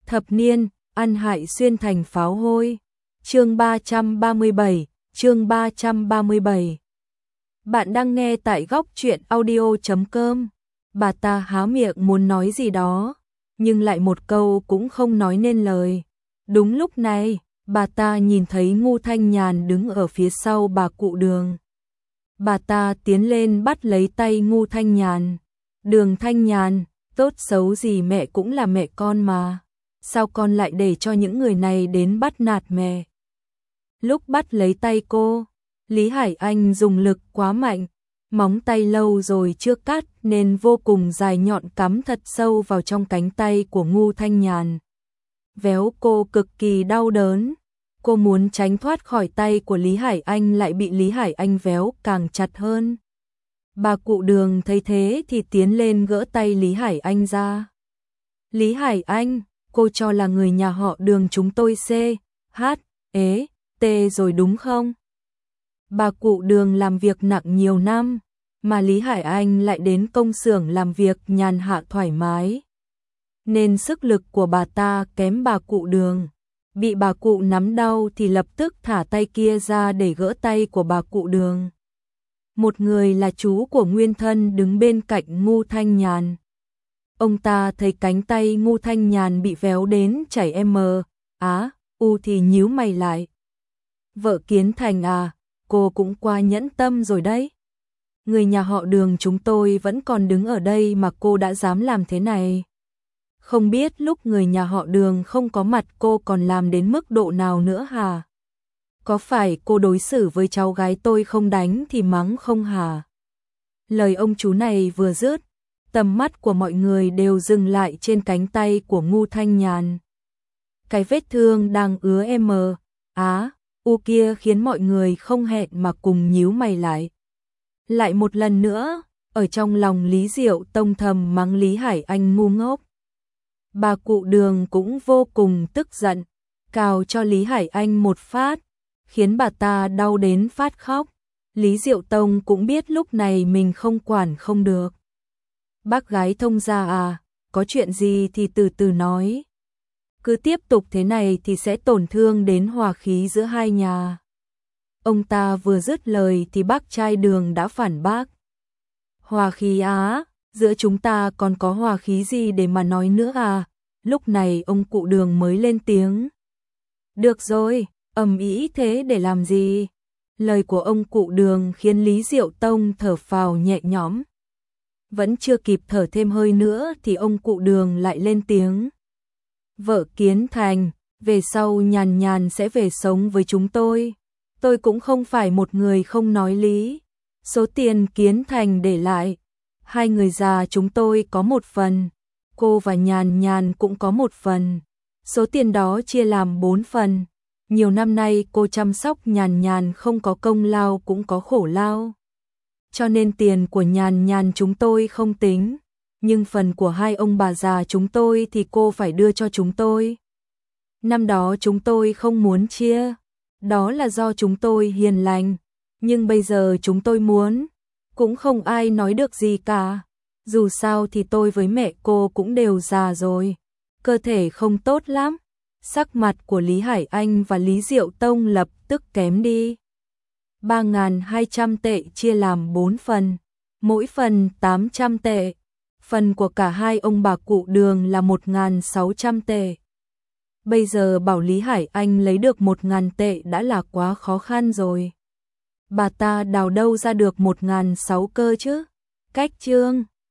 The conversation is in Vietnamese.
Thập niên, ăn hại xuyên thành pháo hôi. Chương 337, chương 337. Bạn đang nghe tại góc truyện audio.com. Bà ta há miệng muốn nói gì đó, nhưng lại một câu cũng không nói nên lời. Đúng lúc này, bà ta nhìn thấy Ngô Thanh Nhàn đứng ở phía sau bà cụ Đường. Bà ta tiến lên bắt lấy tay Ngô Thanh Nhàn. Đường Thanh Nhàn, tốt xấu gì mẹ cũng là mẹ con mà. Sao con lại để cho những người này đến bắt nạt mẹ? Lúc bắt lấy tay cô, Lý Hải Anh dùng lực quá mạnh, móng tay lâu rồi chưa cắt nên vô cùng dài nhọn cắm thật sâu vào trong cánh tay của Ngô Thanh Nhàn. Véo cô cực kỳ đau đớn, cô muốn tránh thoát khỏi tay của Lý Hải Anh lại bị Lý Hải Anh véo càng chặt hơn. Bà cụ Đường thấy thế thì tiến lên gỡ tay Lý Hải Anh ra. Lý Hải Anh, cô cho là người nhà họ Đường chúng tôi C, H, E, T rồi đúng không? Bà cụ Đường làm việc nặng nhiều năm, mà Lý Hải Anh lại đến công xưởng làm việc nhàn hạ thoải mái. Nên sức lực của bà ta kém bà cụ Đường. Bị bà cụ nắm đau thì lập tức thả tay kia ra để gỡ tay của bà cụ Đường. Một người là chú của Nguyên Thân đứng bên cạnh Ngô Thanh Nhàn. Ông ta thấy cánh tay Ngô Thanh Nhàn bị véo đến chảy U thì nhíu mày lại. Vợ Kiến Thành à, cô cũng quá nhẫn tâm rồi đấy. Người nhà họ Đường chúng tôi vẫn còn đứng ở đây mà cô đã dám làm thế này. Không biết lúc người nhà họ Đường không có mặt cô còn làm đến mức độ nào nữa hả? Có phải cô đối xử với cháu gái tôi không đánh thì mắng không hả? Lời ông chú này vừa dứt, tầm mắt của mọi người đều dừng lại trên cánh tay của Ngô Thanh Nhàn. Cái vết thương đang ứa U kia khiến mọi người không hẹn mà cùng nhíu mày lại. Lại một lần nữa, ở trong lòng Lý Diệu Tông thầm mắng Lý Hải Anh ngu ngốc. Bà cụ Đường cũng vô cùng tức giận, cào cho Lý Hải Anh một phát, khiến bà ta đau đến phát khóc. Lý Diệu Tông cũng biết lúc này mình không quản không được. Bác gái Thông gia à, có chuyện gì thì từ từ nói. Cứ tiếp tục thế này thì sẽ tổn thương đến hòa khí giữa hai nhà. Ông ta vừa dứt lời thì bác trai Đường đã phản bác. Hòa khí á, giữa chúng ta còn có hòa khí gì để mà nói nữa à? Lúc này ông cụ Đường mới lên tiếng. Được rồi, ầm ĩ thế để làm gì? Lời của ông cụ Đường khiến Lý Diệu Tông thở phào nhẹ nhõm. Vẫn chưa kịp thở thêm hơi nữa thì ông cụ Đường lại lên tiếng. Vợ Kiến Thành, về sau Nhàn Nhàn sẽ về sống với chúng tôi. Tôi cũng không phải một người không nói lý. Số tiền Kiến Thành để lại, hai người già chúng tôi có một phần. Cô và Nhàn Nhàn cũng có một phần. Số tiền đó chia làm 4 phần. Nhiều năm nay cô chăm sóc Nhàn Nhàn không có công lao cũng có khổ lao. Cho nên tiền của Nhàn Nhàn chúng tôi không tính. Nhưng phần của hai ông bà già chúng tôi thì cô phải đưa cho chúng tôi. Năm đó chúng tôi không muốn chia. Đó là do chúng tôi hiền lành. Nhưng bây giờ chúng tôi muốn. Cũng không ai nói được gì cả. Dù sao thì tôi với mẹ cô cũng đều già rồi. Cơ thể không tốt lắm. Sắc mặt của Lý Hải Anh và Lý Diệu Tông lập tức kém đi. 3.200 tệ chia làm 4 phần. Mỗi phần 800 tệ. Phần của cả hai ông bà cụ Đường là 1.600 tệ. Bây giờ bảo Lý Hải Anh lấy được 1.000 tệ đã là quá khó khăn rồi. Bà ta đào đâu ra được 1.600 cơ chứ? Cách chương